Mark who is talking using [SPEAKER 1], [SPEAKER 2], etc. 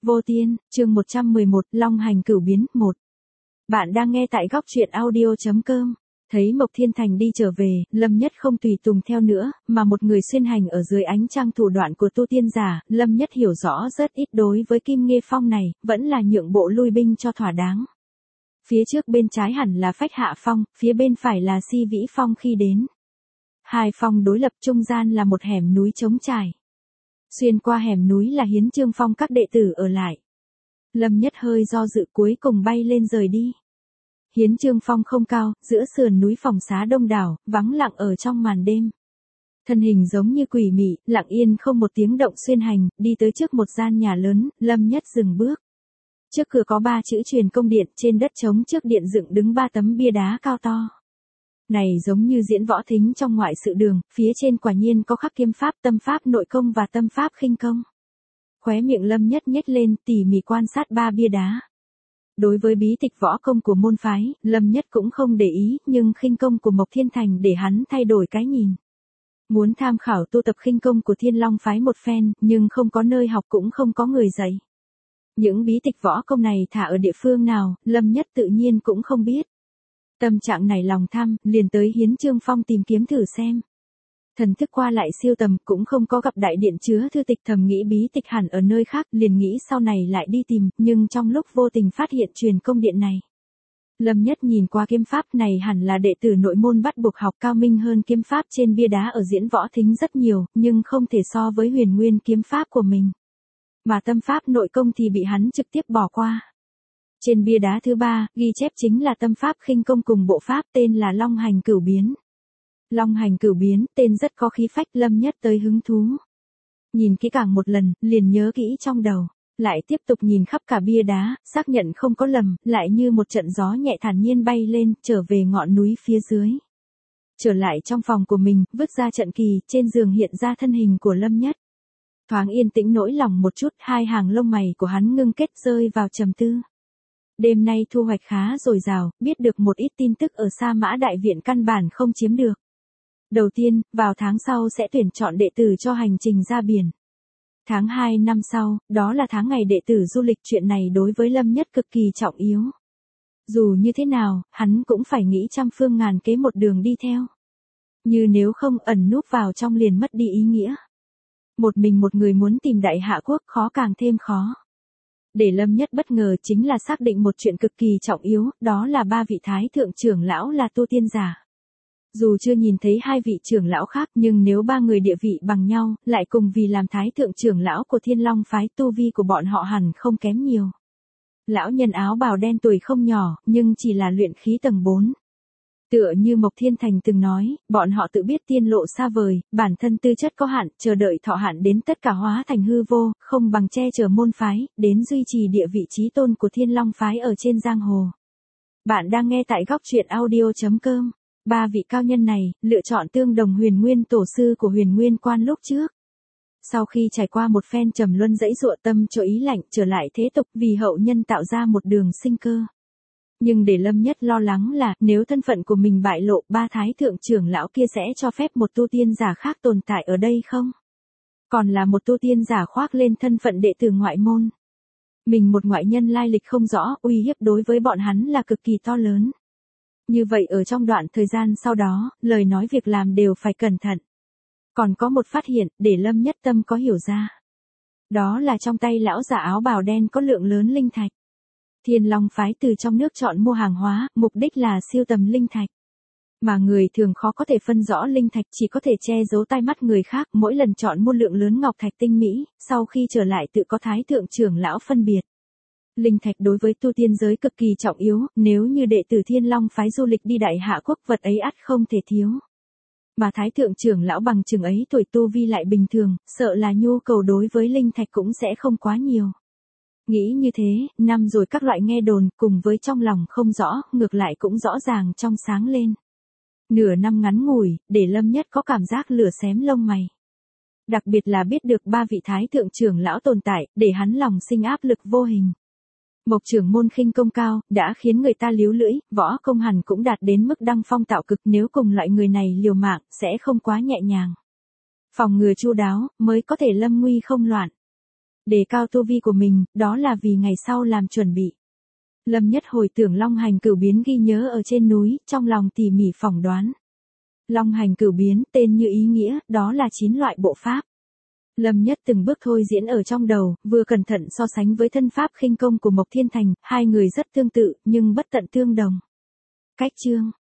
[SPEAKER 1] Vô Tiên, chương 111, Long hành cửu biến, 1. Bạn đang nghe tại góc truyện audio.com. Thấy Mộc Thiên Thành đi trở về, Lâm Nhất không tùy tùng theo nữa, mà một người xuyên hành ở dưới ánh trăng thủ đoạn của tu tiên giả, Lâm Nhất hiểu rõ rất ít đối với Kim Nghê Phong này, vẫn là nhượng bộ lui binh cho thỏa đáng. Phía trước bên trái hẳn là Phách Hạ Phong, phía bên phải là Si Vĩ Phong khi đến. Hai phong đối lập trung gian là một hẻm núi trống trải. Xuyên qua hẻm núi là Hiến Chương Phong các đệ tử ở lại. Lâm Nhất hơi do dự cuối cùng bay lên rời đi. Hiến Chương Phong không cao, giữa sườn núi phòng xá đông đảo, vắng lặng ở trong màn đêm. Thân hình giống như quỷ mị, lặng yên không một tiếng động xuyên hành, đi tới trước một gian nhà lớn, Lâm Nhất dừng bước. Trước cửa có 3 chữ Truyền Công Điện, trên đất trống trước điện dựng đứng 3 tấm bia đá cao to. Này giống như diễn võ thính trong ngoại sự đường, phía trên quả nhiên có khắc kiếm pháp, tâm pháp nội công và tâm pháp khinh công. Khóe miệng Lâm Nhất nhếch lên, tỉ mỉ quan sát 3 bia đá. Đối với bí tịch võ công của môn phái, Lâm Nhất cũng không để ý, nhưng khinh công của Mộc Thiên Thành để hắn thay đổi cái nhìn. Muốn tham khảo tu tập khinh công của Thiên Long phái một phen, nhưng không có nơi học cũng không có người dạy. Những bí tịch võ công này thả ở địa phương nào, Lâm Nhất tự nhiên cũng không biết. Tâm trạng này lòng tham, liền tới Hiến Chương Phong tìm kiếm thử xem. Thần thức qua lại siêu tầm, cũng không có gặp đại điện chứa thư tịch, thầm nghĩ bí tịch hẳn ở nơi khác, liền nghĩ sau này lại đi tìm, nhưng trong lúc vô tình phát hiện Truyền Công Điện này. Lâm Nhất nhìn qua kiếm pháp này hẳn là đệ tử nội môn bắt buộc học, cao minh hơn kiếm pháp trên bia đá ở diễn võ thính rất nhiều, nhưng không thể so với huyền nguyên kiếm pháp của mình. Mà tâm pháp nội công thì bị hắn trực tiếp bỏ qua. Trên bia đá thứ 3, ghi chép chính là tâm pháp khinh công cùng bộ pháp tên là Long hành cửu biến. Long hành cửu biến, tên rất có khí phách, Lâm Nhất tới hứng thú. Nhìn kỹ càng một lần, liền nhớ kỹ trong đầu. Lại tiếp tục nhìn khắp cả bia đá, xác nhận không có lầm, lại như một trận gió nhẹ thản nhiên bay lên, trở về ngọn núi phía dưới. Trở lại trong phòng của mình, vứt ra trận kỳ, trên giường hiện ra thân hình của Lâm Nhất. Thoáng yên tĩnh nỗi lòng một chút, hai hàng lông mày của hắn ngưng kết rơi vào trầm tư. Đêm nay thu hoạch khá dồi dào, biết được một ít tin tức ở Sa Mã Đại Viện căn bản không chiếm được. Đầu tiên, vào tháng sau sẽ tuyển chọn đệ tử cho hành trình ra biển. Tháng 2 năm sau, đó là tháng ngày đệ tử du lịch, chuyện này đối với Lâm Nhất cực kỳ trọng yếu. Dù như thế nào, hắn cũng phải nghĩ trăm phương ngàn kế một đường đi theo. Như nếu không ẩn núp vào trong liền mất đi ý nghĩa. Một mình một người muốn tìm Đại Hạ Quốc khó càng thêm khó. Để Lâm Nhất bất ngờ chính là xác định một chuyện cực kỳ trọng yếu, đó là 3 vị thái thượng trưởng lão là tu tiên giả. Dù chưa nhìn thấy 2 vị trưởng lão khác, nhưng nếu 3 người địa vị bằng nhau, lại cùng vì làm thái thượng trưởng lão của Thiên Long phái, tu vi của bọn họ hẳn không kém nhiều. Lão nhân áo bào đen tuổi không nhỏ, nhưng chỉ là luyện khí tầng 4. Tựa như Mộc Thiên Thành từng nói, bọn họ tự biết tiên lộ xa vời, bản thân tư chất có hạn, chờ đợi thọ hạn đến tất cả hóa thành hư vô, không bằng che chở môn phái, đến duy trì địa vị chí tôn của Thiên Long phái ở trên giang hồ. Bạn đang nghe tại góc truyện audio.com. 3 vị cao nhân này, lựa chọn tương đồng huyền nguyên tổ sư của huyền nguyên quan lúc trước. Sau khi trải qua một phen trầm luân dãy dụa, tâm cho ý lạnh, trở lại thế tục vì hậu nhân tạo ra một đường sinh cơ. Nhưng để Lâm Nhất lo lắng là, nếu thân phận của mình bại lộ, 3 thái thượng trưởng lão kia sẽ cho phép một tu tiên giả khác tồn tại ở đây không? Còn là một tu tiên giả khoác lên thân phận đệ tử ngoại môn. Mình một ngoại nhân lai lịch không rõ, uy hiếp đối với bọn hắn là cực kỳ to lớn. Như vậy ở trong đoạn thời gian sau đó, lời nói việc làm đều phải cẩn thận. Còn có một phát hiện, để Lâm Nhất tâm có hiểu ra. Đó là trong tay lão giả áo bào đen có lượng lớn linh thạch. Thiên Long phái từ trong nước chọn mua hàng hóa, mục đích là siêu tầm linh thạch. Mà người thường khó có thể phân rõ linh thạch, chỉ có thể che giấu tai mắt người khác, mỗi lần chọn mua lượng lớn ngọc thạch tinh mỹ, sau khi trở lại tự có thái thượng trưởng lão phân biệt. Linh thạch đối với tu tiên giới cực kỳ trọng yếu, nếu như đệ tử Thiên Long phái du lịch đi Đại Hạ Quốc, vật ấy ắt không thể thiếu. Mà thái thượng trưởng lão bằng chừng ấy tuổi tu vi lại bình thường, sợ là nhu cầu đối với linh thạch cũng sẽ không quá nhiều. Nghĩ như thế, năm rồi các loại nghe đồn, cùng với trong lòng không rõ, ngược lại cũng rõ ràng trong sáng lên. Nửa năm ngắn ngủi, để Lâm Nhất có cảm giác lửa xém lông mày. Đặc biệt là biết được 3 vị thái thượng trưởng lão tồn tại, để hắn lòng sinh áp lực vô hình. Mộc trưởng môn khinh công cao, đã khiến người ta líu lưỡi, võ công hẳn cũng đạt đến mức đăng phong tạo cực, nếu cùng loại người này liều mạng, sẽ không quá nhẹ nhàng. Phòng ngừa chu đáo, mới có thể lâm nguy không loạn. Đề cao tu vi của mình, đó là vì ngày sau làm chuẩn bị. Lâm Nhất hồi tưởng Long Hành Cửu Biến ghi nhớ ở trên núi, trong lòng tỉ mỉ phỏng đoán. Long Hành Cửu Biến, tên như ý nghĩa, đó là 9 loại bộ pháp. Lâm Nhất từng bước thôi diễn ở trong đầu, vừa cẩn thận so sánh với thân pháp khinh công của Mộc Thiên Thành, hai người rất tương tự, nhưng bất tận tương đồng. Cách chương